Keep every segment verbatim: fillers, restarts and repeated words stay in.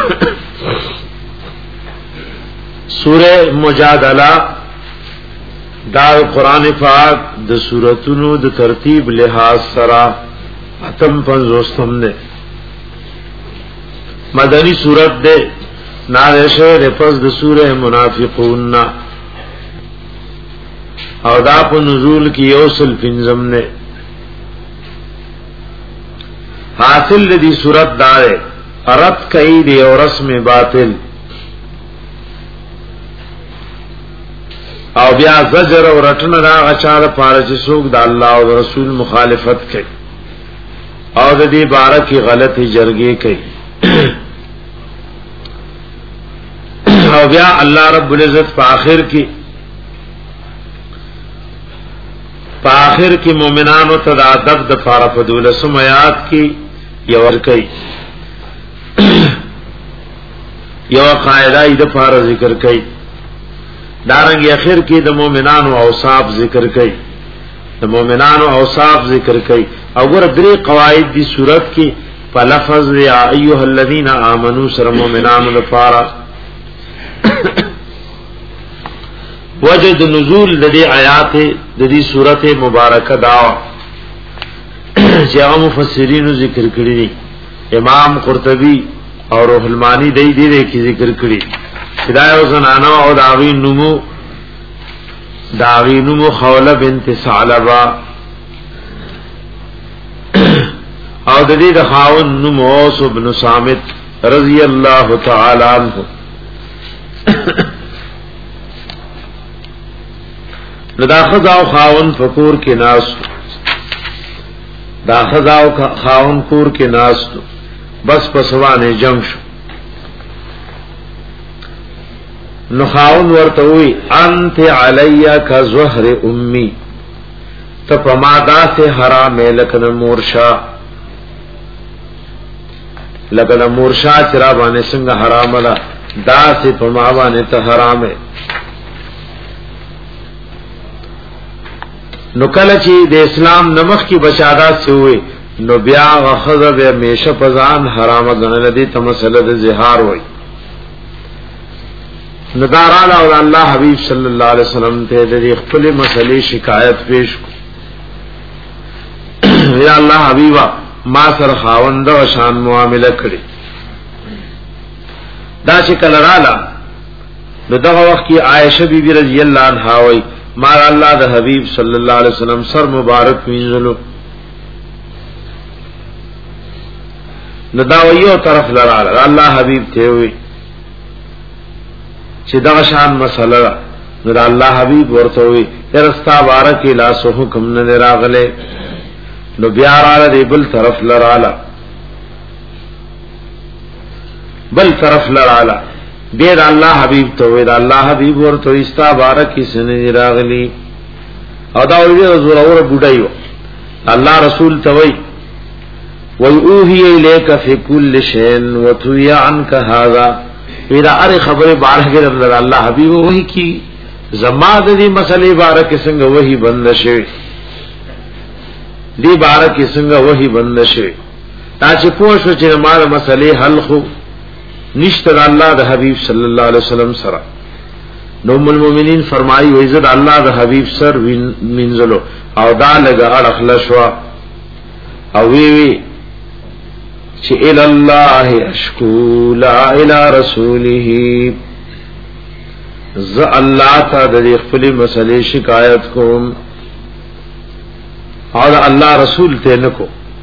سورہ مجادلہ دا قرآن پاک د سورتونو د ترتیب لحاظ سرا اتم پنځوستم نے مدنی سورت دے نازل رفض د سورہ منافقون او دا په نزول کی یوصل پنځم نے حاصل دی سورت دار رد کئی دی اور رسم باطل او بیا زجر او رټن را غچار پاره چې څوک د الله او رسول مخالفت کوي او د دې باره کې غلطي جرګې کوي او بیا الله رب العزت په آخر کې په آخر کې مؤمنانو ته د ادب د فار په دولسم آیات کې یو ور کوي یو قاعده د فار ذکر کوي دارنګ اخر کې د مؤمنانو اوصاف ذکر کړي د مؤمنانو اوصاف ذکر کړي او ګور درې قواعد دي صورت کې په لفظ یا ایها الذین آمنو سره مؤمنانو لپاره وجد نزول د دې آیات د دې سورته مبارکه دا چې هغه مفسرین ذکر کړي دي امام قرطبی او روح المانی دې دې کې ذکر کړي خدای او زنانو او داوی نمو داوی نمو خوله بنت ثعلبہ او د دې د خاون نمو اوس ابن صامت رضی الله تعالی عنہ دا خزا او خاون فکور کې ناس دا خزا او خاون کور کې ناس بس پسوانه جنگ شو نو خاون ورته وی انت علی کا زهر امي ته پمادا سے حرام لکن مورشا لکن مورشا چرا باندې څنګه حرام لا دا سے پما باندې ته حرام ہے نو کله چې د اسلام نمخ کی بشارات سے ہوئے نو بیا غخذ به همیشه پزان حرام غنل دي ته مسله د زهار وای نداران اور اللہ حبیب صلی اللہ علیہ وسلم ته د خپل مسلې شکایت پیش یا الله حبیبا ما سره خاوند او شان معاملې کړې دا چې کله رااله نو دغه وخت کې عائشہ بی بی رضی اللہ عنہا وای ما الله د حبیب صلی اللہ علیہ وسلم سر مبارک وینځلو نو دا یو طرف لراله الله حبیب ته وی چې دا شان مسله نو الله حبیب ورته وی ارستا بارک لا سو حکم نه راغله نو بیا را دی بل طرف لراله بل طرف لراله دې الله حبیب ته وی دا الله حبیب ورته استا بارک سن راغلی او دا وی زور اور بډایو الله رسول ته وی وی اوهی الیک فی کل شیء وتوی عنک هذا ویدا اره خبره بارګه الله حبیب وਹੀ کی زما د دې مسلې بارکه څنګه وਹੀ بند شي دې بارکه څنګه وਹੀ بند شي تا چې پوښتنه چې ما مسلې حل خو نشته الله د حبیب صلی الله علیه وسلم سره نو ام المؤمنین فرمایي وې زد الله د حبیب سر منزلو او دا لګه اړخله شو او وی وی چې الى الله اشکو لا الى رسوله ز الله تا د خپل مسلې شکایت کوم او الله رسول ته نکو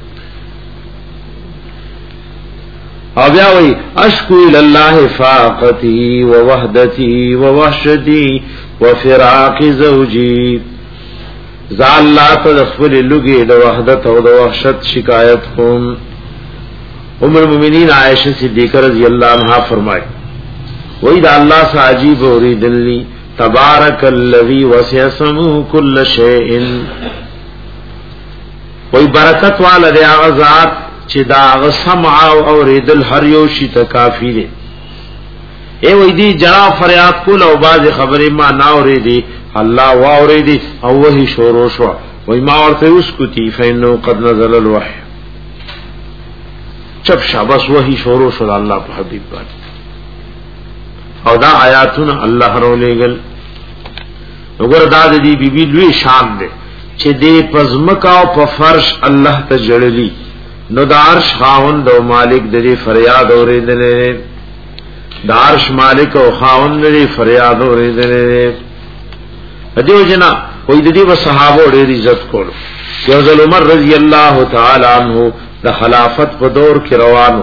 او بیا وی اشکو الى الله فاقتي ووحدتي ووحشتي وفراق زوجي ز الله تا خپل لګي د وحدت او د وحشت شکایت کوم ام المؤمنین عائشہ صدیقہ رضی اللہ عنہا فرمائے وہی دا اللہ سے عجیب اوریدلی تبارک الذی وسع سمعه كل شیء وہی برکت والا دے ذات چې دا سمع او اوریدل هر یو شی ته کافی دی اے وہی دی جنا فریاد کول او باز خبره ما نا اوریدی الله وا اوریدی او وہی شروع شو وہی ما ورته اسکتی فینو قد نزل الوحی چپ شابس وحی شروع شد الله په حبیب باندې او دا آیاتونه الله رولېګل وګوره دا د دې بیبي لوی شان دی چې دې پزمکا او په فرش الله ته جړلی نو د عرش خاوند او مالک دې فریاد اورېدلې د عرش مالک او خاوند دې فریاد اورېدلې دیو جنا کوئی د دې و صحابه ډېر عزت کول یو ځل عمر رضی الله تعالی عنہ د خلافت په دور کې روانو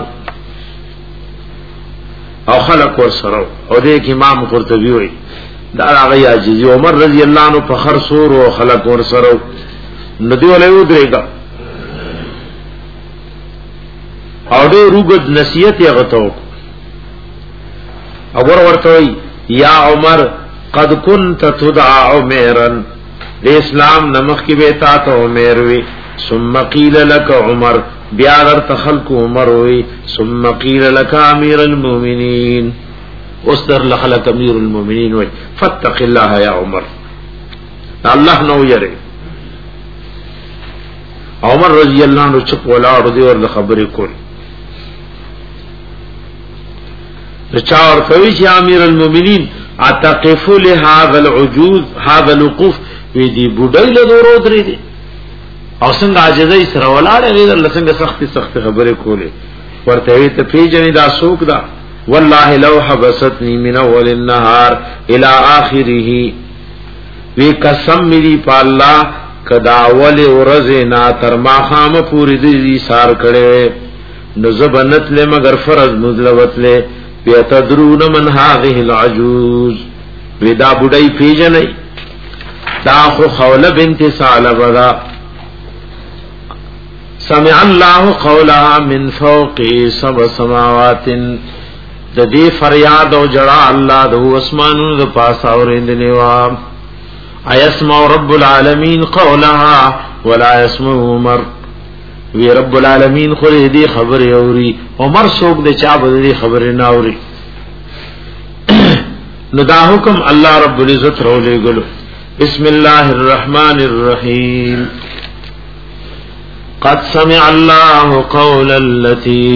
او خلق ور سره او د امام قرطبي وایي دا هغه عاجزي عمر رضی الله عنه په خر سور او خلق ور سره ندی ولې ودرېګا او دې روغد نصیحت یې غتو او ور ورته یا عمر قد كنت تدعى عمرا د اسلام نمخ کی بیتا ته عمر وی ثم قيل لك عمر بیا در تخلق عمر وی ثم قيل لك امير المؤمنين اصدر لخلق امير المؤمنين وی فاتق الله يا عمر الله نو یری عمر رضی اللہ عنہ چپ ولاړ دی ور خبرې کول چاور کوي چې امير المؤمنين اتقف لهذا العجوز هذا الوقوف وی دی بډای له دورو درې دي او څنګه عاجزۍ سره ولاړ دی الله څنګه سختي سخت خبرې کولې ورته وی ته پیژنې دا سوق دا والله لو حبستني من اول النهار الى اخره وی قسم می په الله کدا اول ورځ نه تر ما خامه پوری دي سار کړي نو زبنت له مگر فرض مزلوت له بیتدرون من هذه العجوز ودا بډای پیژنې دا خو خوله بنت ثعلبه سمع الله قولها من فوق سبع سماوات د دې فریاد او جړه الله د اسمانونو د پاسه اورېندلې وا ايسمع رب العالمین قولها ولا يسمع عمر وی رب العالمین خو دې خبر اوري عمر څوک د چا بدري خبر نه اوري نو دا حکم الله رب العزت رولې ګلو بسم الله الرحمن الرحیم قد سمع الله قول التي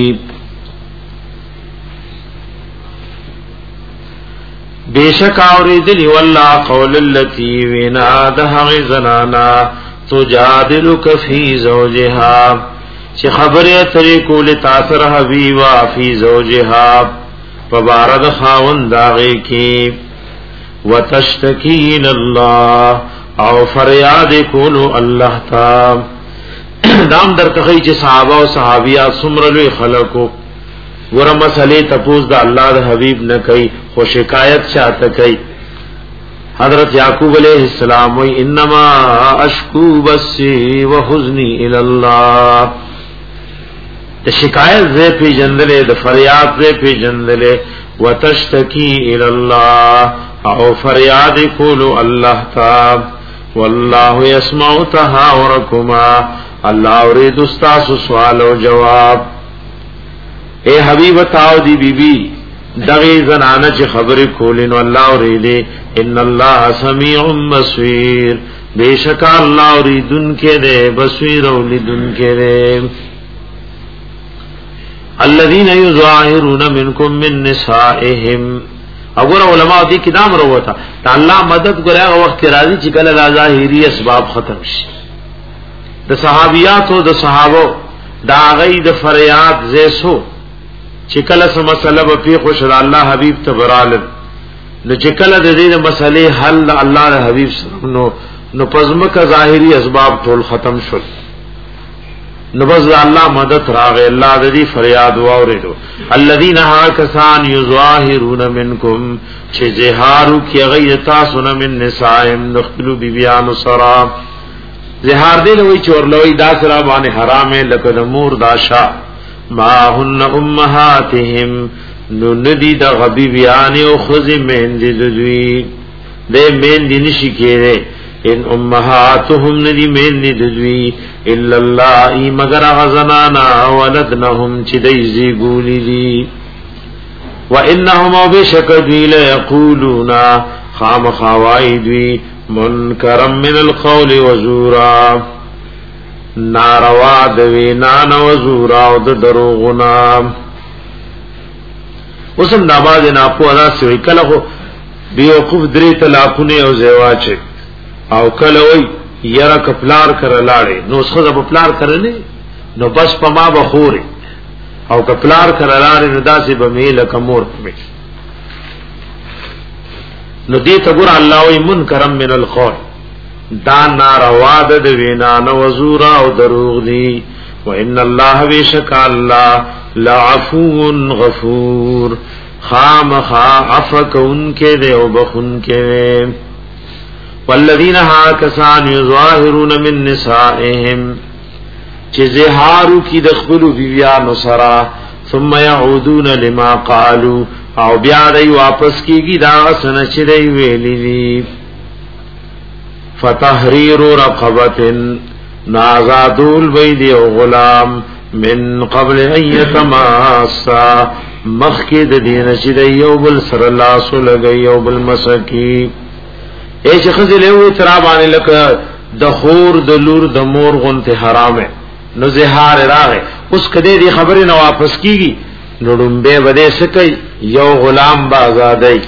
بیشک اوریدلی والله قول التي وینا ده زنانا تجادلک فی زوجها چې خبره ترې کول تاثر حبیبا فی زوجها فبارد خاوند داغه کی وتشتکین الله او فریاد کولو الله تعالی دام در تخی چې صحابه او صحابیات څومره لوی خلقو ور مسئله تپوس د الله د حبیب نه کوي خو شکایت چاته کوي حضرت یعقوب علیہ السلام وی انما اشکو بسی وحزنی الاللہ د شکایت زی پی جندلے د فریاد زی پی جندلے وتشتکی الاللہ او فریاد کولو اللہ تا واللہ یسمع تحاورکما اللہ ارید استاس سوال و جواب اے حبیب تاو دی بی بی دغی زنانه چې خبرې کولې نو الله اورېدې ان الله سميع بصير بیشک الله اوریدن کې دې بصیر اولیدن کې دې الذين يظاهرون منكم من نسائهم اگر علماء دې کتاب وروته الله مدد غره وخت راځي چې کله لا ظاهري اسباب ختم شي د صحابيات او د صحابه دا غي د فریاد زیسو چې کله سم مسله په پی خوش الله حبیب تبرال نو چې کله د دې مسلې حل الله د حبیب سره نو نو پزمکه ظاهری اسباب ټول ختم شول نو بس الله مدد راغی الله د دې فریاد واوریدو الذين هاكسان يظاهرون منكم چې زهارو کې غیر تاسو نه من نسائم نخلو بیبیان سرا زهار دې لوي چورلوي دا سره باندې حرامه لکه د مور داشا ما هن امهاتهم نو ندی دا غبی بیان او خزی مهندی دوی دے مهندی نشی کیره ان امهاتهم ندی مهندی دوی الا اللہ ای مگر غزنانا ولدنهم چی دیزی گولی دی و انهم او بشک دوی لیقولونا خام خوائی دوی منکرم من القول وزورا ناروا د وینا نو زورا او د دروغنا وسم نماز نه په ادا سوی کله خو بیوقوف درې طلاقونه او زواج او کله وی یرا کپلار کړه لاړې نو څه د پلار کړنی نو بس په ما بخوري او کپلار کړه لاړې نو داسې به میله کمور په نو دې ته ګور الله وی منکرم من القول دا ناروا د وینا نو زورا او دروغ دی وان الله بیشک الله لعفو غفور خامخا عفکون کے دے او بخون کے دے والذین ها کسان یظاهرون من نسائهم چه زهارو کی دخلو بیویانو سرا ثم یعودون لما قالو او بیا دی واپس کیگی دا سنچ دی ویلی دی فتحریر رقبت نازادول بیدی او غلام من قبل ان یتماسا مخکد دین چې د یو بل سره لاس لګي یو بل مسکی اے چې خزل یو ترا باندې لکه د خور د لور د مور غنته حرامه نو زهار راغه اوس کده دی خبره نه واپس کیږي نو ډمبه بده سکی یو غلام با آزادای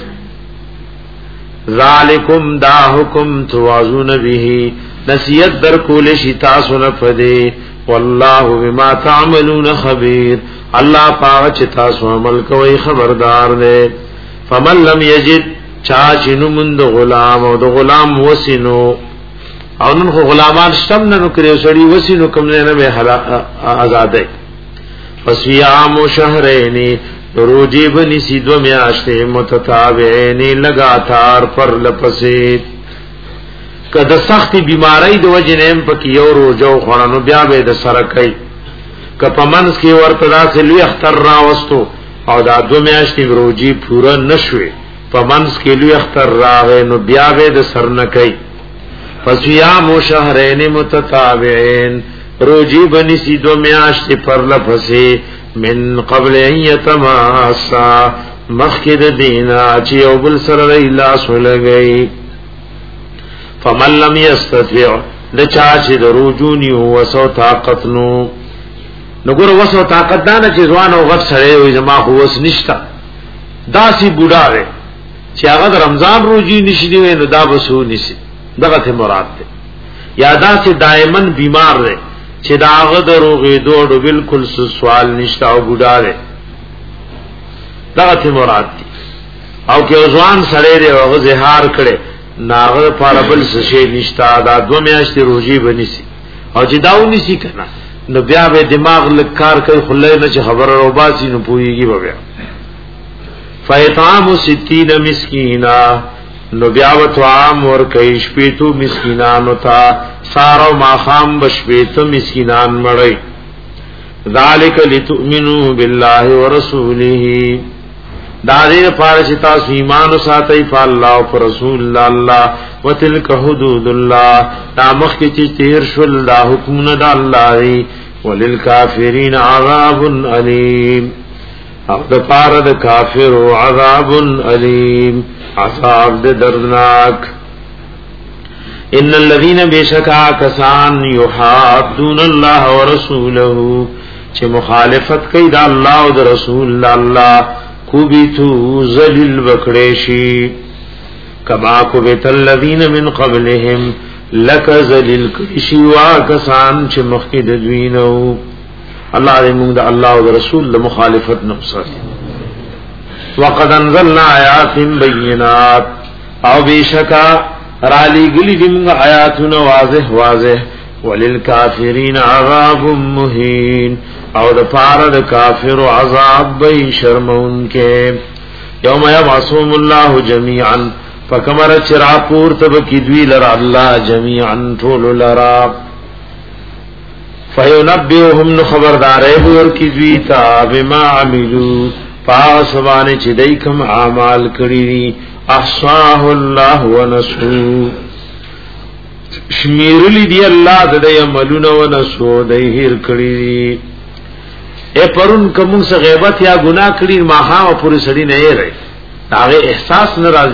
ذالکم دا حکم توازون به نصیحت در کول شي تاسو نه پدې والله بما تعملون خبير الله پاک چې تاسو عمل کوي خبردار دی فمن لم یجد چا چې نو مند غلام او د غلام وسینو او نن خو غلامان شتم نه کړو سړی وسینو کوم نه به آزادای فصيام شهرين روزي بني سیدو میاشتې متتابعين لگاتار پر لپسې کله سختی بیماری د وجنیم پکې یو روزو خورانو بیا به د سره کوي کپمنس کی ورتدا سے لوی اختر را وستو او دا دو میاشتې روزي پورا نشوي پمنس کی لوی اختر راغې نو بیا به د سر نه کوي فصيام شهرين متتابعين روزي بني سیدو میاشتې پر لپسې من قبل ان يتماسا مخکد دینا چې یو بل سره لاس ولګي فمن لم يستطيع لچا چې دروجونی هو سو طاقت نو نګور وسو طاقت دانه چې ځوان او غټ سره وي زما خو وس نشتا داسي بوډا وي چې هغه رمضان روزي نشي دی نو دا وسو نشي دغه ته مراد ده یا داسې دائمن بیمار ده چې دا هغه دروغې دوړو بالکل سوال نشتا او بوډا ده دغه ته مراد دي او کې ځوان سره دی هغه زهار کړي ناغه پاربل سشي نشتا دا دو میاشتې روزي بنسي او چې داونی سي کنه نو بیا به دماغ لکار کوي خلای نه چې خبر او باسي نو پويږي بیا فیطعام ستین مسکینا نو بیا وطعام ور کوي شپېتو مسکینانو ته سارو ماخام بشپېتو مسکینان مړی ذالک لتؤمنوا بالله ورسوله دا دې پاره چې تاسو ایمان ساتي په الله او رسول الله وتلک حدود الله تامخ کې چې تیر شول دا حکمونه د الله وللکافرین عذاب الیم او د پاره د کافر عذاب الیم عذاب دردناک ان الذين بشکا کسان یحادون الله ورسوله چې مخالفت کوي د الله او د رسول الله کوبیتو ذلیل وکړیشی کما کوبت الذین من قبلهم لک ذلیل کشی وا کسان چې مخکې د دوینو الله دې موږ د الله او د رسول د مخالفت نه وساتي وقد انزلنا آیات بینات او بیشکا را لګلی دې موږ آیاتونه واضح واضح وللکافرین عذاب مهین او د پاره د کافر عذاب به شرمون کې یوم یبعثهم الله جميعا فکمر چرا پور تب کی دوی لرا الله جميعا طول لرا فینبئهم خبردار ور کی دوی تا بما عملوا فاسبان چې دایکم اعمال کړی احصاه الله ونسو شمیرلی دی الله د دې عملونه ونسو د هیر کړی اے پرون کوم څه غیبت یا گناہ کړي ماها پوری سړی نه یې رہی هغه احساس ناراضي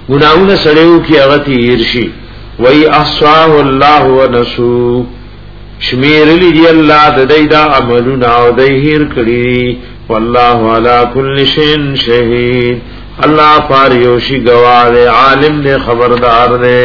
ګناہونه سړیو کې هغه تیر شي وای احصاه الله ونسو شمیر لی اللہ ددیدا عملنا او دیہیر کری واللہ علا کل شین شہید اللہ پاریوشی گواہ دے عالم دے خبردار دے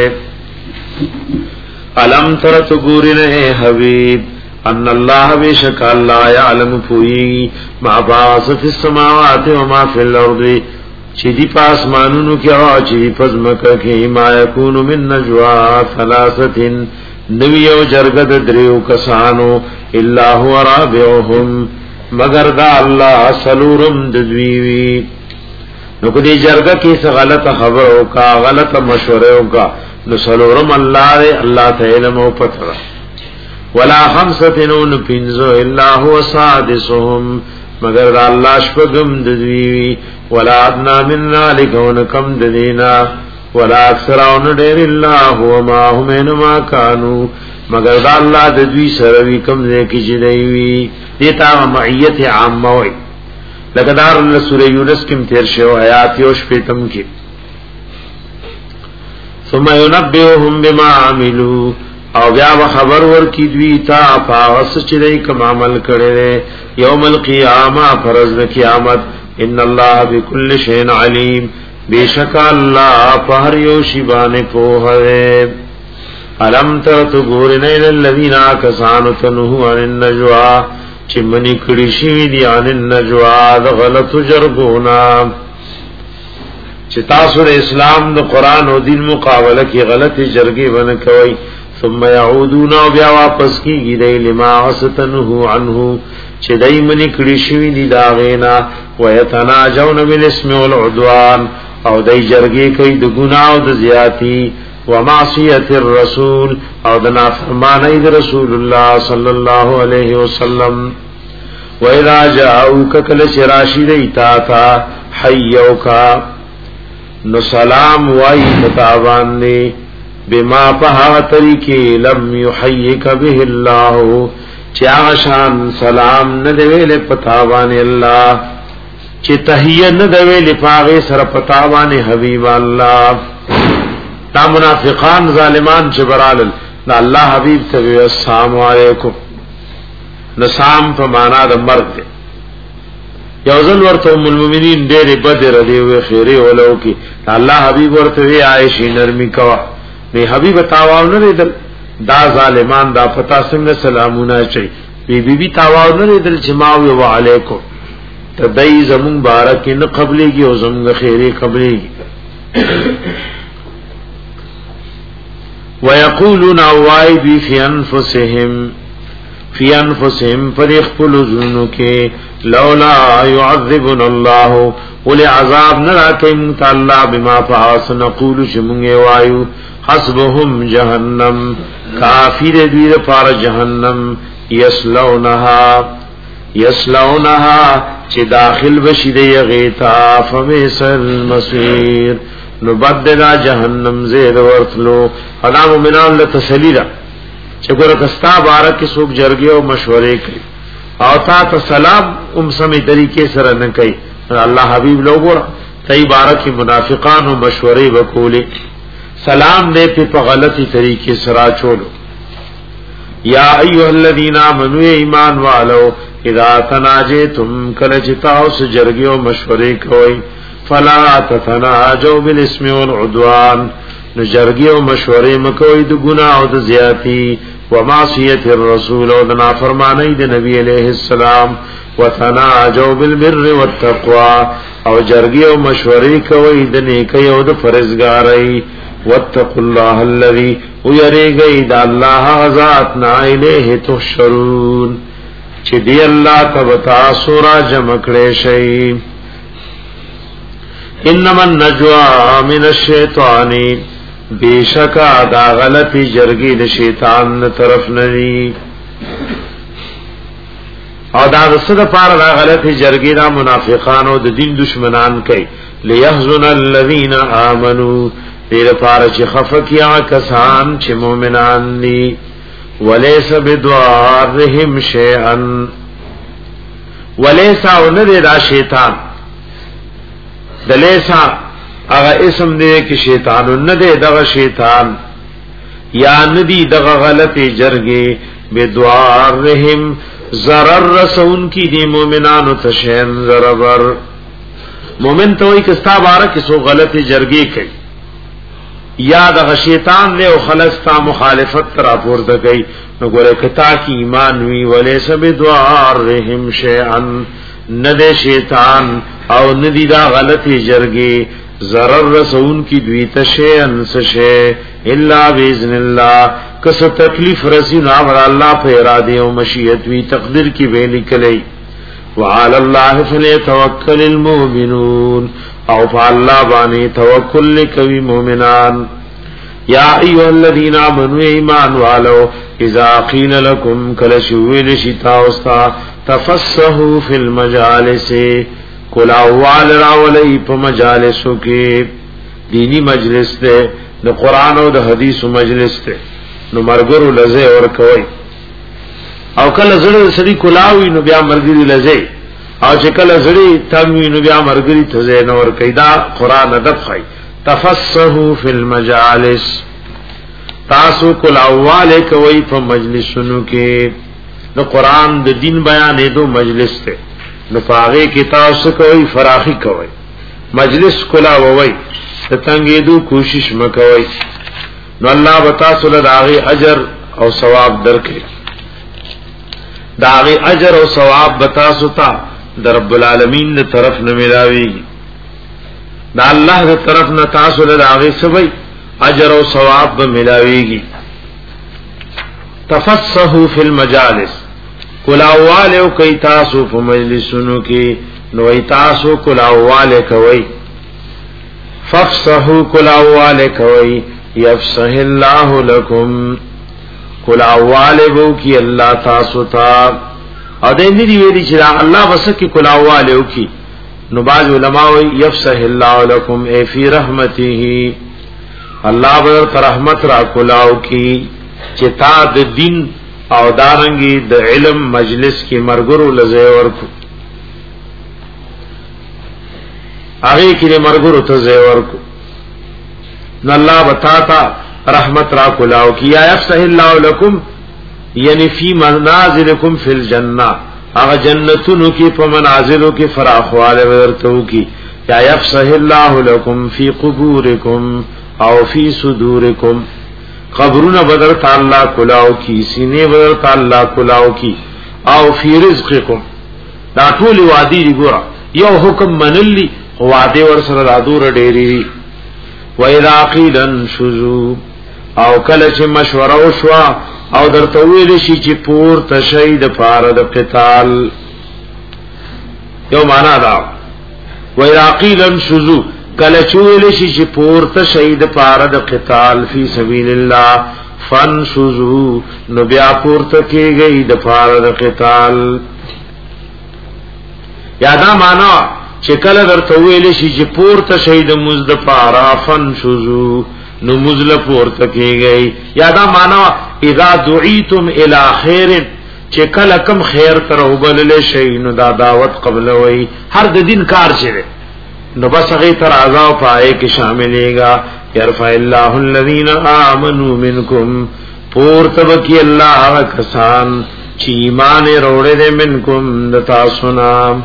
علم ترت گورنے حبیب ان اللہ بیشک اللہ یعلم پوئی ما باس فی السماوات وما فی الارض چیدی پاس مانونو کیا چیدی پزمکا کی ما یکون من نجوا ثلاثت نوی او جرگد دریو کسانو الا هو رابعهم مگر دا اللہ سلورم ددویوی نو کدی جرگا کیس غلط خبروں کا غلط مشوروں کا نو سلورم اللہ دے اللہ تا علم و پتر ولا خمستنون پینزو الا هو سادسهم مگر دا اللہ شپگم ددویوی ولا ادنا من ذالکون کم ددینا ولا اکثرون دیر اللہ هو ما همین ما کانو مگر دا اللہ ددوی سروی کم دے کی جدیوی دیتا معیت عام موئی لقدار اللہ سورہ یونس کم تیر شو آیاتی و شپیتم کی ثم ینبئهم بما عملو او بیا خبر ور کی دوی تا پاس چدی کم عمل کرے یوم القیامہ فرض قیامت ان اللہ بكل شیء علیم بیشک اللہ پہر یو شیبان پوہ ہے علم ترت گورن الذین کسانوا تنهوا عن النجوا چمنی کڑی شوی دی عن النجوا غلط جرگونا چتاسر اسلام دو قرآن و دین مقابلہ کی غلط جرگی بن کوئی ثم یعودون و بیا واپس کی گی دی لما غستنہو عنہو چی دی منی کڑی شوی دی داغینا ویتناجون بالاسم والعدوان او دی جرگی کئی دو گناہ و دو زیاتی ومعصیت الرسول او دنا فرمانی دی رسول اللہ صلی اللہ علیہ وسلم وَإِذَا جَاءُوكَ كَلَ شِرَاشِ دَيْتَاتا حَيَّوْكَ نو سلام وائی متابان نے بما پہا طریقے لم یحییک به اللہ چاہشان سلام ندویل پتابان اللہ چی تحییہ ندویل پاغی سر پتابان حبیب اللہ تا منافقان ظالمان چبرال نا اللہ حبیب تبی السلام علیکم نسام په معنا د مرګ دی یو ځل ورته ام المؤمنین ډېر بدر دی او خیره ولو کی الله حبیب ورته وی عائشہ نرمی کوا می حبیب تاواو نه ریدل دا ظالمان دا پتا څنګه سلامونه چي بی بی بی تاواو نه ریدل چې ما و علیکم تدای زمون بارک نه قبلېږي او زمون خیره قبلېږي ويقولون اوایبی فی انفسهم فی انفسهم فرخپل ذنو کے لولا يعذبنا الله ول عذاب نراکم تعالی بما فاس نقول شمغه وایو حسبهم جهنم کافر دیر پار جهنم یسلونها یسلونها چې داخل بشید یغیتا فمیسل مسیر نبدل جهنم زید ورتلو ادا مومنان لتسلیلا چګور کستا بارک سوق جرګي او مشورې کوي او تا ته سلام ام سمې طریقې سره نه کوي الله حبيب لوګور تای بارک منافقان او مشورې وکولې سلام دې په غلطي طریقې سره چولو یا ایها الذین آمنوا ایمان والو اذا تناجیتم کله چې تاسو جرګي او مشورې کوي فلا تتناجوا بالاسم والعدوان نو جرګي او مشورې مکوې د ګناه او د زیاتی و معصیت الرسول او د نافرمانی د نبی علیہ السلام وتناجوا بالبر والتقوى او جرګي او مشورې کوي د نیکی او د فرزګاری واتقوا الله الذي ويرګي د الله ذات نه الیه تحشرون چې دی الله تبتا سورا جمع کړي شي انما النجوا من الشیطان بیشکا دا غلطی جرگی د شیطان طرف نری او دا دسته پار دا غلطی جرگی دا منافقان او د دین دشمنان کوي لیحزن الذین آمنوا دیر پار چې خفقیا کسان چې مؤمنان دي ولیس بدوارهم شیئا ولیس او نه دا شیطان دلیسا اغا اسم دے کہ شیطانو ندے دغا شیطان یا ندی دغا غلط جرگے بدوارهم ضرر رسون کی دی مومنانو تشین ضرر مومن تو ایک استا بارک سو غلط جرگی کئی یا د شیطان نے او خلصتا مخالفت را پورته کئی نو ګوره کتا کی ایمان وی ولیس بدوارهم شیئا ند شیطان او ندی دا غلط جرگی ضرر رسون کی دوی تشین سشے الا باذن اللہ کس تکلیف رسی نامر اللہ پہ ارادے و مشیت وی تقدیر کی بے نکلئی وعلى الله فليتوكل المؤمنون او فالله بانی توکل کوي مؤمنان یا ایها الذين امنوا ایمان والو اذا قيل لكم کل شویل شتا استا تفسحوا في المجالس کل اول راولی په مجالسو کې دینی مجلس ته د قران او د حدیث مجلس ته نو مرګرو لزه اور کوي او کله زړه سړي کولاوي نو بیا مرګري لزه او چې کله زړه تنوي نو بیا مرګري ته زین اور کیدا قران ادب خای تفسحوا فی المجالس تاسو کولاواله کوي په مجلسونو کې د قران د دین بیانې دو مجلس ته نو پاغه کې تاسو کوي فراخي کوي مجلس کولاوي ته څنګه دو کوشش مکوي نو الله وتا سول داغي اجر او ثواب درکړي داغی اجر او ثواب بتا ستا در رب العالمین نے طرف نہ ملاوی دا اللہ نے طرف نہ تاسو له داغی سبئی اجر او ثواب به ملاوی گی تفسحوا فی المجالس کلاوال او کای تاسو په مجلسونو کې نو تاسو کلاوال کوي ففسحوا کلاوال کوي یفسح الله لكم کل اوالبو کی اللہ تاسو تا او دین دی ویلی چې الله وسکی کل اوالو کی نو باز علماء یفسح الله لكم ای فی رحمته الله بر رحمت را کلاو کی چې تا د دین او دارنګي د علم مجلس کې مرګرو لزه ورکو هغه کې مرګرو ته زه ورکو نو الله بتاتا رحمت را کلاو کیا یفسح اللہ لکم یعنی فی منازلکم فی الجنہ اغا جنتونو کی پا منازلو کی فراخوال ورتو کی یا یفسح اللہ لکم فی قبورکم او فی صدورکم قبرون بدر تعالی کلاو کی سینے بدر تعالی کلاو کی او فی رزقکم دا ټول وادی دی ګورا یو حکم منلی وادی ور سره دادور ډیری و اذا قیل انشزوا او کله چې مشوره وشوا او درته ویل شي چې پور تشهید فارد قتال یو معنا دا و اذا انشزوا کله چې ویل شي چې پور تشهید فارد قتال فی سبیل الله فانشزوا نو بیا پور ته کېږي د فارد قتال یادا معنا چې کله درته ویل شي چې پور تشهید مزد فارا فانشزوا نو مزل پورته کیږي یادا معنا اذا دعیتم الی خیر چې کله کم خیر تر وبلل شي نو دا دعوت قبل وای هر د دین کار چره نو بس هغه تر اعضاء پائے کې شاملېګا يرفع الله الذين امنوا منکم پورته وکي الله کسان چې ایمان وروړي دې منکم د تاسو نام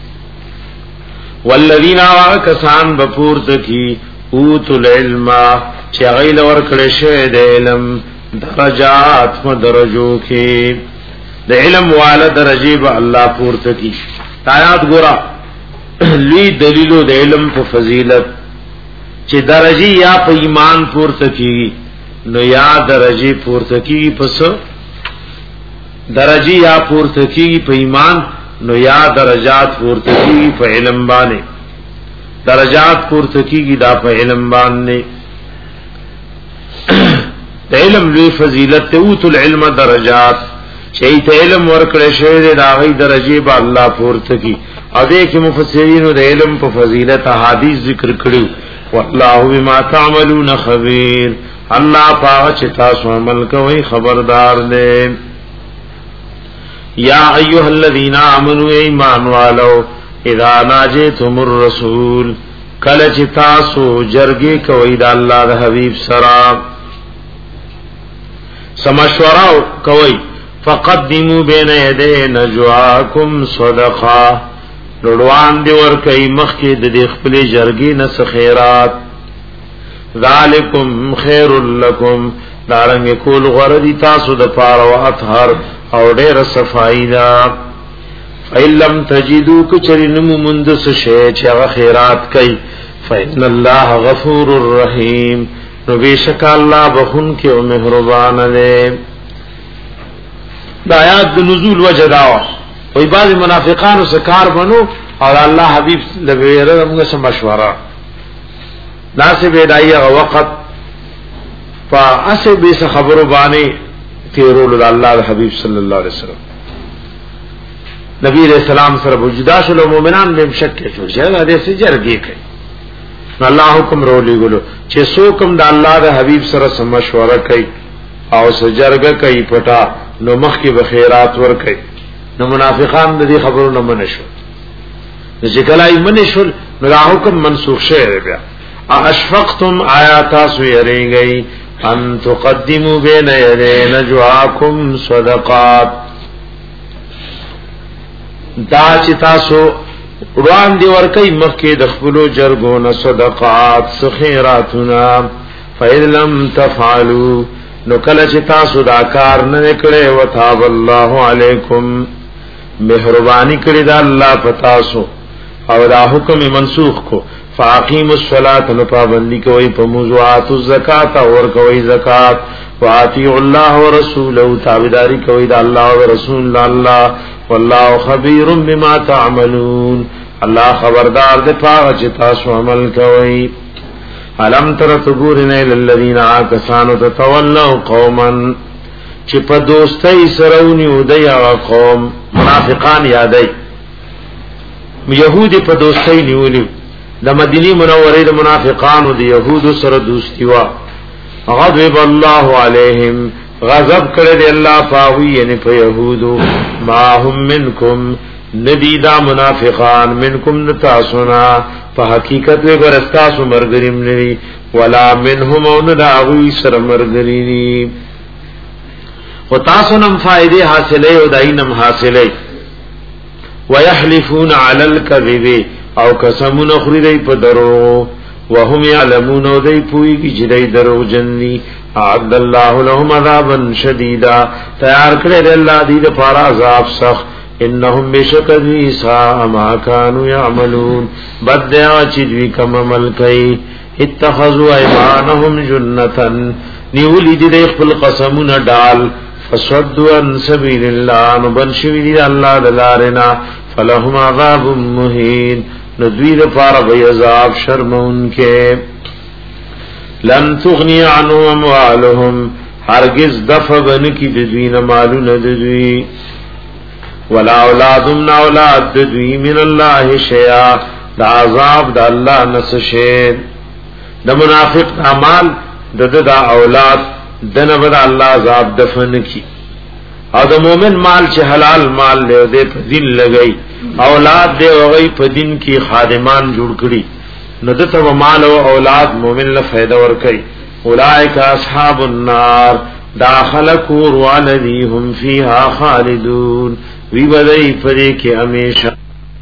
والذین کسان بپورته کی اوت العلم چې غیل ور کړه شه د علم درجات په درجو کې د علم والا درجه به الله پورته کی آیات ګورا لوی دلیلو د علم په فضیلت چې درجه یا په ایمان پورته کی نو یا درجه پورته کی پس درجه یا پورته کی په ایمان نو یا درجات پورته کی په علم باندې درجات پورته کی دا په علم باندې د علم لوی فضیلت ته اوت العلم درجات شی ته علم ورکړې شه دا غي درجه به الله پورته کی او دې کې مفسرین د علم په فضیلت احادیث ذکر کړو والله بما تعملون خبير الله پاک چې تاسو عمل کوي خبردار دی یا ایها الذین آمنوا ایمان والو اذا ناجیتم الرسول کله چې تاسو جرګې کوي د الله د حبیب سره سمشورا کوي فقدموا بین یدی نجواکم صدقه لړوان دی ور کوي مخکې د دې خپل جرګې نس خیرات ذالکم خیر لکم دارنګ کول غردی تاسو د پاره او اطهر او ډېر صفائی دا فإن لم تجدوا کچرنم مندس شی چې هغه خیرات کوي فإن الله غفور الرحیم نو بیشک الله بخون کې او مهربان دی دا آیات د نزول وجداو وی بعض منافقانو سکار بنو اور الله حبیب لبیره موږ سره مشوره ناسب دایي وقت فاسه به خبرو باندې تیرول الله حبیب صلی الله علیه وسلم نبی علیہ السلام سره وجدا شول مومنان به شک شو شه د سې جرګي کوي الله حکم رولي ګلو چې څوکم د الله د حبیب سره مشوره کوي او سجرګه کوي پټا نو مخ کې بخیرات ور کوي نو منافقان د دې خبرو نه منشو چې کله یې منشول نو دا حکم منسوخ شوی بیا اشفقتم آیات سو یریږي ان تقدموا بین یدی نجواکم صدقات دا چې تاسو روان دی ورکی مخی دخبلو جرگون صدقات سخیراتنا فإذ لم تفعلوا نو کله چې تاسو دا کار نه کړې وتاب الله علیکم مهربانی کړی دا الله پتاسو او دا حکم منسوخ کو فاقیموا الصلاة نو پابندی کوي په موضوعات الزکات اور کوي زکات واطیعوا الله ورسوله تابعداري کوي دا الله او رسول الله والله خبير بما تعملون الله خبردار دې پاغه چې تاسو عمل کوي علم تر تغورن الذين عاكسانوا تتولوا قوما چې په دوستۍ سره ونیو د یا قوم منافقان یادای يهودي په دوستۍ نیولې د مدینه منورې د منافقانو د يهودو سره دوستي وا غضب الله عليهم غضب کړی دی الله پاوی یعنی په يهودو ما هم منکم ندیدا منافقان منکم نتاسونا په حقیقت وی ګرستاسو مرګریم نری ولا منهم نداوی سر مرګری او تاسو نم فائدې حاصلې او داینم حاصلې ويحلفون على الكذب او قسمون خریدای په درو وهم يعلمون او دای پویږي چې دای درو جنني عبد الله لهم عذابا شديدا تیار کړی دی الله دې لپاره عذاب سخت انهم بشکذی سا ما كانوا يعملون بدیا چې دوی کوم عمل کوي اتخذوا ايمانهم جنتا نیولی دې خپل قسمونه ډال فصدوا عن سبيل الله نبشر دې الله دلارنا فلهم عذاب مهين ندوی لپاره به عذاب شرمونکه لن تغني عنهم اموالهم هرگز دفع بن کی دوی نه مالونه دوی ولا اولادهم اولاد دوی من الله شیئا دا عذاب د الله نس شی د منافق اعمال د د اولاد دنه بد الله عذاب دفن کی او د مؤمن مال چې حلال مال له دې په دین لګئی اولاد دې وغي په دین کې خادمان جوړ کړي نو دته مال او اولاد مؤمن له فائدہ ور کوي اولئک اصحاب النار داخلوا والذین فیها خالدون وی بدای پرې کې همیشه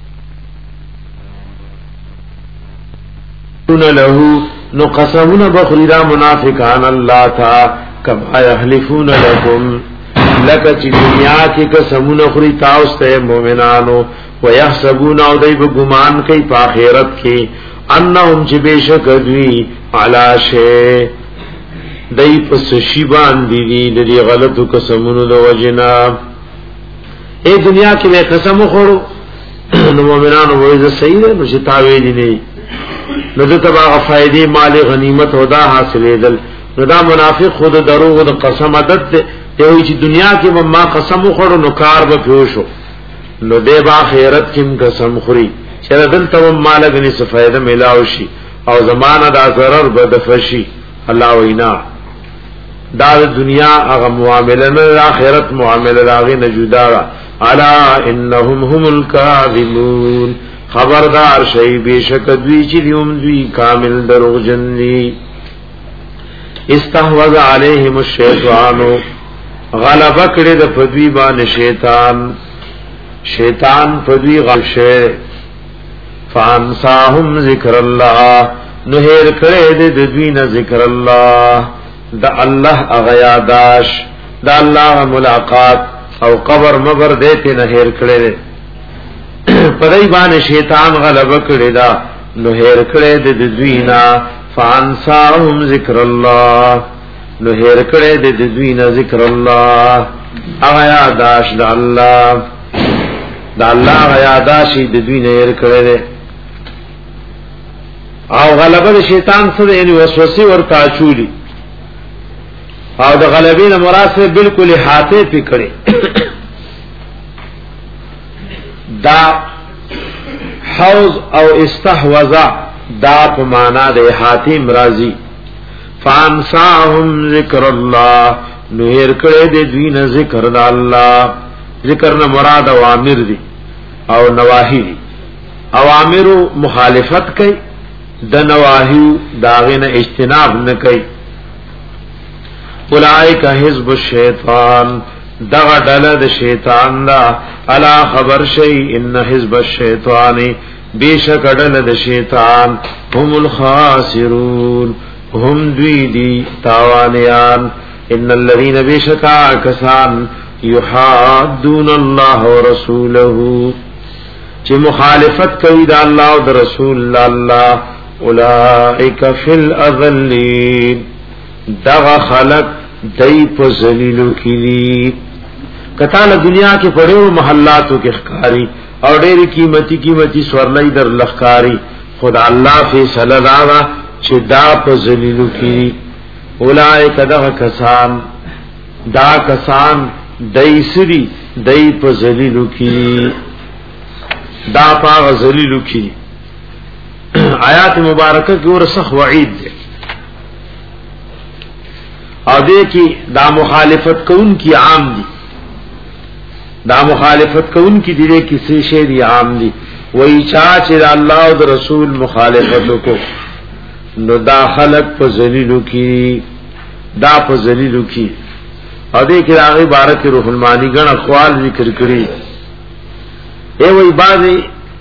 له نو قسمون بخریدا منافقان الله تا کما یحلفون لكم لکه چې دنیا کې قسمونه خوري تاسو ته مؤمنانو ويحسبون او دای په ګمان کوي په آخرت کې انهم چې بشک دوی علا شی دای په شی باندې دي د غلطو قسمونو د وجنا ای دنیا کې به قسم خورو نو مؤمنانو وایي صحیح ده نو چې تاوی دي نه نو د تبع فائدې مال غنیمت او دا حاصلې دل نو دا منافق خود دروغ د قسم عادت ته وایي چې دنیا کې ما قسم خورو نو کار به پیوشو نو دې با آخرت کې قسم خوري چې دلته مال غني څه فائدہ ملاوي شي او زمانہ دا ضرر به دفشي الله وینا دا د دنیا هغه معاملې نه د آخرت معاملې راغې نه جدا الا انهم هم الكاذبون خبردار شي بشک دوی چې دیوم دوی کامل دروغجن دي استحوذ عليهم الشیطان غلبه کړی د پدوی باندې شیطان شیطان پدوی غشه فانساهم ذکر الله نو هیر کړی د دوی نه ذکر الله د الله اغیاداش د الله ملاقات او قبر مبر دیتے نه هیر کړی پدای باندې شیطان غلبه کړی دا نو هیر کړی د دوی نه فانساهم ذکر الله نو هیر کړی د دوی نه ذکر الله اغیاداش د الله د الله اغیاداش د دوی نه هیر کړی او غلبه شیطان سره یعنی وسوسه ورته چولی او د غلبې نه مراد سره بالکل احاطه پکړي دا حوز او استحوذ دا په معنا د احاطه مرضی فانساهم ذکر الله نو هر کړه د دوی نه ذکر د الله ذکر نه مراد اوامر دي او نواهی دي اوامر مخالفت کوي د نواهی داغه نه اجتناب نه کوي اولائک حزب الشیطان دغه ډله د شیطان دا الا خبر شي ان حزب الشیطان بیشک ډله د شیطان هم الخاسرون هم دوی دی تاوانیان ان الذين بیشکا کسان یحادون الله ورسوله چې مخالفت کوي د الله او د رسول الله اولائک فی الاذلین دغه خلق دای په ذلیلو کلی کته له دنیا کې پړو محلاتو کې ښکاری او ډېری قیمتي قیمتي سورلای در لخکاری خدا الله فیصله دا چې دا په ذلیلو کلی اولائک دغه کسان دا کسان دای سری دای په ذلیلو کلی دا په ذلیلو کلی آیات مبارکه کې ورسخ وعید ده او دې کې دا مخالفت کون کی عام دي دا مخالفت کون کی دې کې څه شی دي عام دي وای چا چې الله او رسول مخالفت کو نو دا خلق په ذلیلو کې دا په ذلیلو کې او دې کې هغه عبارت روح المانی غن اقوال ذکر کړی ای وای بعضی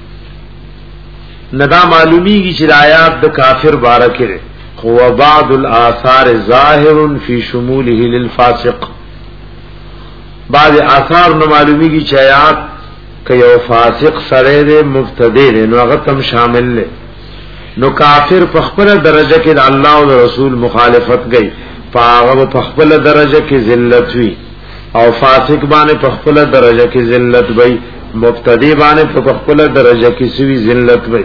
ندا معلومیږي چې آیات د کافر بارکه هو بعض الاثار ظاهر فی شموله للفاسق بعض آثار نو معلومیږي چې آیات کيو فاسق سره دې مبتدی نو هغه تم شامل لې نو کافر په خپل درجه کې د الله او رسول مخالفت گئی هغه په خپل درجه کې ذلت وی او فاسق باندې په خپل درجه کې ذلت وی مبتدی باندې په خپل درجه کې سوي ذلت وی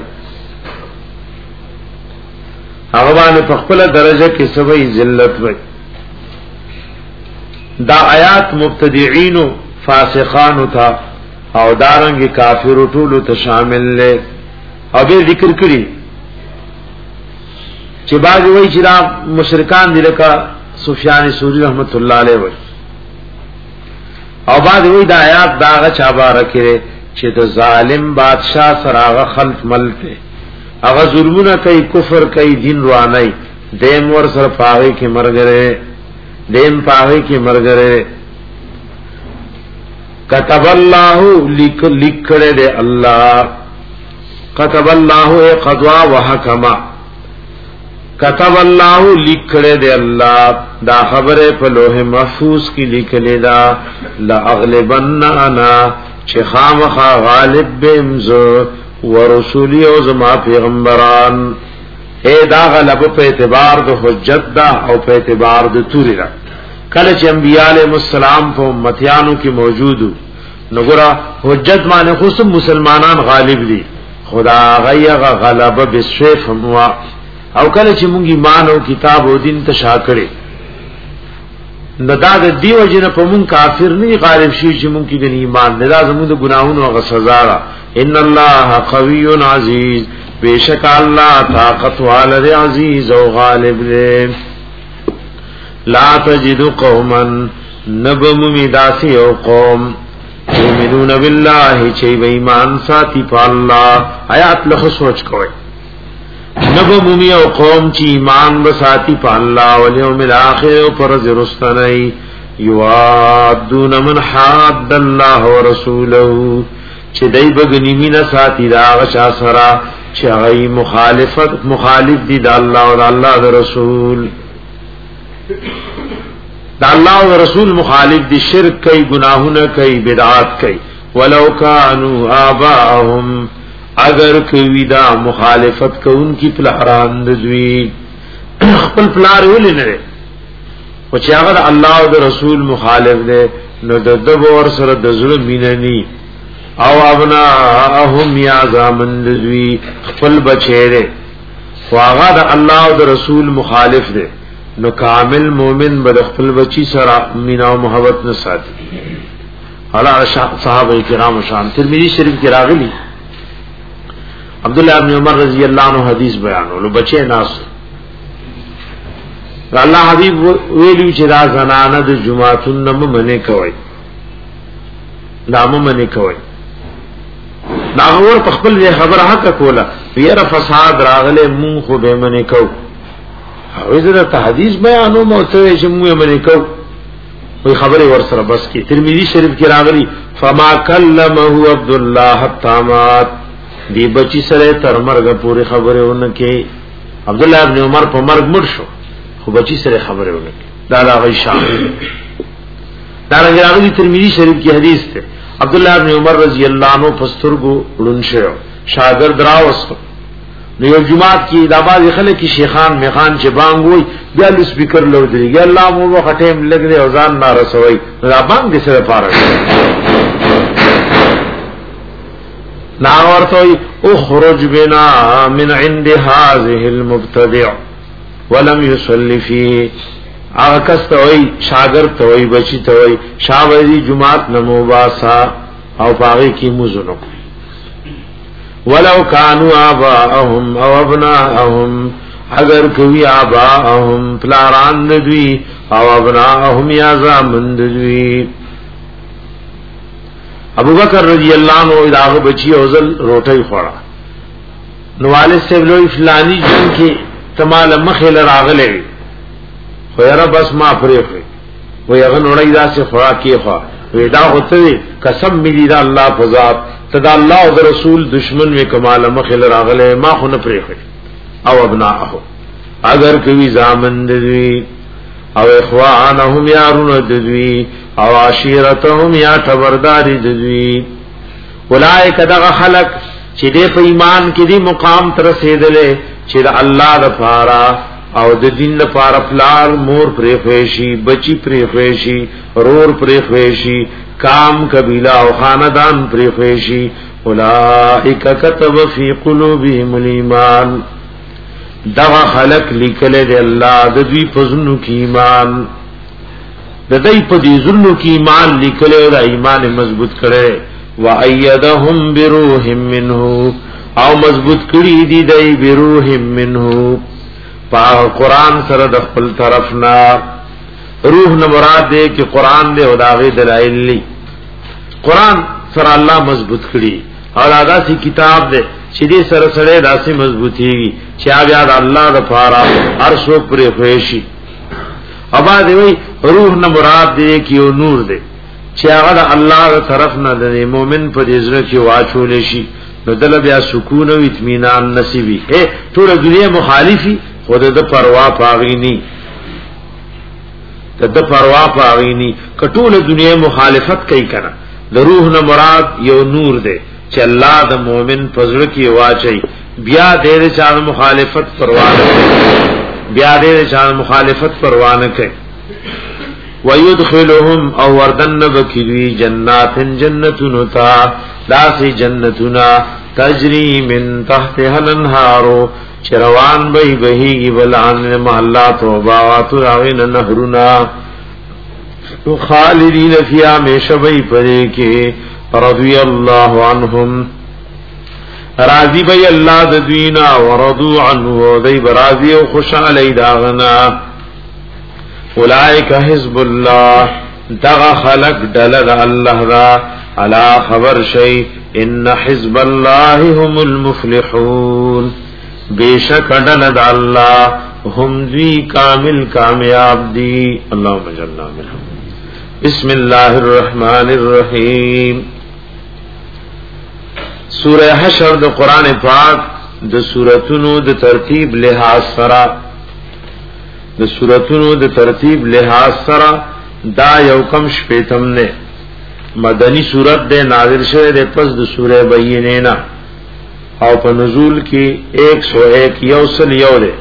هغه باندې په خپل درجه کې سوي ذلت وي دا آیات مبتدعين او فاسقان تھا او دارنګ کافر ټول ته شامل له او به ذکر کړی چې باج وای چې دا مشرکان دي لکه سفیان ثوری رحمت الله علیه وای او باج وای دا آیات داغه چا بارکه چې د ظالم بادشاہ سراغه خلف ملته اغه ظلمونه کوي کفر کوي دین روانای دیم ور سره پاوی کې مرګره دیم پاوی کې مرګره كتب الله لک لکړه دے الله كتب الله قضا وحکما كتب الله لکړه دے الله دا خبره په لوح محفوظ کې لیکلې دا لا اغلبن انا چې خامخا غالب بمزو ورسولی او زما پیغمبران اے دا غلب په اعتبار د حجت دا او په اعتبار د توری را کله چې انبیاء علیهم السلام په امتیانو کې موجودو نګورا حجت باندې خو مسلمانان غالب دي خدا غیغه غلب بالسيف هوا او کله چې مونږ ایمان او کتاب او دین ته شاکړي ندا د دیو جن په مون کافر نه غالب شي چې مون کې د ایمان نه لازم د ګناہوں او سزا را ان الله قوی عزیز بیشک الله طاقت والد عزیز او غالب دې لا تجد قوما نبم میداسی او قوم یؤمنون بالله چې ایمان ساتي په الله آیات له سوچ کوي نبم می او قوم چې ایمان وساتي په الله او یوم الاخر او پر زرستنی یوادون من حاد الله ورسوله چې دای بغنی مینا ساتي دا غشا سرا چې هغه مخالفت مخالف دي د الله او د الله د رسول د الله او رسول مخالف دي شرک کوي گناهونه کوي بدعات کوي ولو كانوا آباءهم اگر کوي دا مخالفت کوونکی پلاران دوی خپل پلار ولې نه او چې هغه الله او د رسول مخالف دي نو د دبور سره د ظلم مینني او ابناهم یا زامن دوی خپل بچیره واغه د الله او د رسول مخالف دي نو کامل مومن بد خپل بچی سره مینا او محبت نه ساتي حالا صحابه کرام شان ترمذی شریف کې راغلی عبد الله ابن عمر رضی الله عنه حدیث بیانولو بچی ناس الله حبیب ویلو چې دا زنانه د جمعتون نم منه کوي نام منه کوي دا اور په خپل خبره حق کوله یره فساد راغله مون خو به منه کو او زه ته حدیث بیانوم او ته چې مون منه کو وی خبره ور سره بس کی ترمذی شریف کې راغلی فما کلمه عبد الله التامات دی بچی سره تر مرګ پوری خبره ونکي عبد الله ابن عمر په مرګ مړ شو خو بچی سره خبره ونکي دا دا غي شامل دا راغلی ترمذی شریف کې حدیث ته عبد الله ابن عمر رضی الله عنه پسترګو لونشه شاګرد راوستو نو یو جمعات کې د باز خلک کی شیخان میخان چې بانګ وای بیا ل سپیکر لور دیږي الله مو وختیم لګره او ځان نه رسوي را بانګ دې سره پاره نا ورته او خرج بنا من عند هذه المبتدع ولم يصلي فيه هغه کس ته وای شاګرد ته وای بچی ته وای شاوری جمعات نمو باسا او باغی کی مزنو ولو كانوا آباءهم او ابناءهم اگر کوي آباءهم پلاران دوی او ابناءهم یا زامن دوی ابو بکر رضی اللہ عنہ داغه بچی اوزل روټي خورا نواله سیبلوی فلانی جن کې تمال مخل راغله خو یاره بس ما پرېخې و یغه نوړی دا سه خوراکي خوا ودا هوته قسم می دی الله فزاد تدا الله او رسول دشمن می کمال مخل راغله ما خو نه پرېخې او ابناءه اگر کوي زامن دوی او اخوانهم یارون دوی او عشیرتهم یا خبرداری دوی اولئک دغه خلق چې دې په ایمان کې دې مقام تر رسیدلې چې الله د پاره او د دین لپاره پلار مور پرې خوشي بچی پرې خوشي رور پرې خوشي کام قبیله او خاندان پرې خوشي اولئک كتب فی قلوبهم الایمان دغه خلق لیکل دی الله د دوی په زنو کې ایمان د دوی په دې زنو کې ایمان لیکل او د ایمان مضبوط کړي و ایدهم بروح منه او مضبوط کړي دي د بروح منه په قران سره د خپل طرفنا روح نه مراد دی چې قران دی او داغه دلایل لی قران سره الله مضبوط کړي او دا داسې کتاب دی چې دې سره سره داسې مضبوطي چې بیا د الله د پاره هر څو پرې خوشي ابا دی وی روح نه مراد دی کې یو نور دی چې هغه د الله تر طرف نه د مؤمن په دې ځره کې واچول شي نو دل بیا سکون او اطمینان نصیبي اے ټول دنیا مخالفي خود د پروا پاغینی د پروا پاغینی کټول دنیا مخالفت کوي کنه د روح نه مراد یو نور دی چې الله د مؤمن فضل کې واچي بیا دې چا مخالفت پروا نه بیا دې چا مخالفت پروا نه کوي ويدخلهم او وردن بکوی جنات جنتون تا داسی جنتنا تجری من تحتها الانهار چروان بی بهیگی بلان محلات و باوات راغین نهرنا خالدین فی آمیش بی پدے کے رضی اللہ عنہم راضی بی اللہ ددوینا ورضو عنہ دی برازی و خوش علی داغنا اولئک حزب اللہ دغا خلق دلد اللہ دا علا خبر شئی ان حزب اللہ هم المفلحون بیشک دلد اللہ هم دی کامل کامیاب دی اللہم جلنا منہم بسم الله الرحمن الرحیم. سورہ حشر د قران پاک د سوراتونو د ترتیب لحاظ سره د سوراتونو د ترتیب لحاظ سره دا یو کم شپیتم نه مدنی سورت ده نازل شوه د پس د سورہ بینہ نه او په نزول کې ایک سو ایک یوصل یو ده.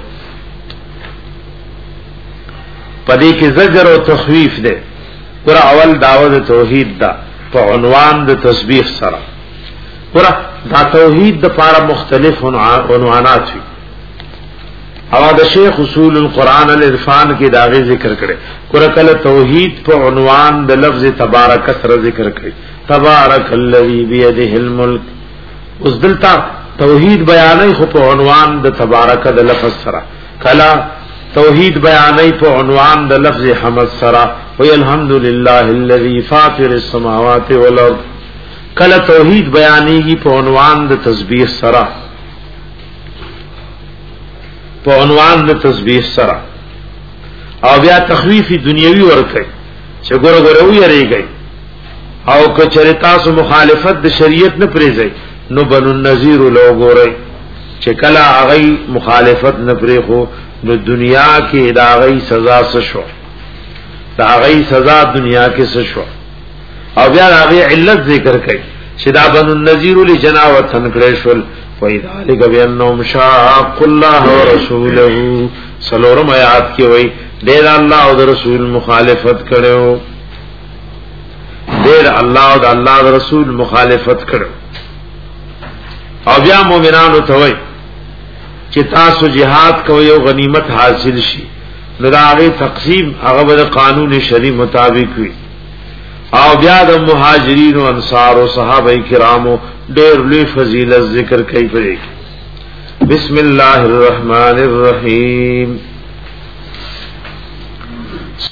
پدې کې زجر او تخویف ده. پر اول دعوت توحید دا په عنوان د تسبیح سره. پر دا توحید د لپاره مختلف عنوانات وي. او د شیخ اصول القرآن العرفان کې داغه ذکر کړي. پر کله توحید په عنوان د لفظ تبارک سره ذکر کړي. تبارک الذی بیده الملک. اوس دلته توحید بیانای خو په عنوان د تبارک د لفظ سره. کلا توحید بیانای په عنوان د لفظ حمد سره. وی الحمدللہ الذی فاطر السماوات والارض. کلا توحید بیانیږي په عنوان د تسبیح سره. په عنوان د تسبیح سره. او بیا تخویف دنیوي ورکړي چې ګور ګور ویریږي او کچری تاسو مخالفت د شریعت نه پریږئ نو بنو النذیر لو ګورئ چې کلا هغه مخالفت نه پریخو نو دنیا کې دا هغه سزا څه شو دا هغه سزا دنیا کې څه شو. او بیا هغه علت ذکر کړي چې دا بنو النذیر لجناوتن کړي شول وَإِذَلِكَ بِأَنَّهُمْ شَاقُّوا اللَّهَ وَرَسُولَهُ. سلورم آیات کې وایي ډېر الله او د رسول مخالفت کړو ډېر الله او د الله او رسول مخالفت کړو. او بیا مؤمنانو ته وایي چې تاسو jihad کوئ او غنیمت حاصل شي نو دا هغه تقسیم هغه د قانون شریع مطابق وي. او بیا د مهاجرین او انصار او صحابه کرامو ډېر لوی فضیلت ذکر کوي. بسم الله الرحمن الرحیم.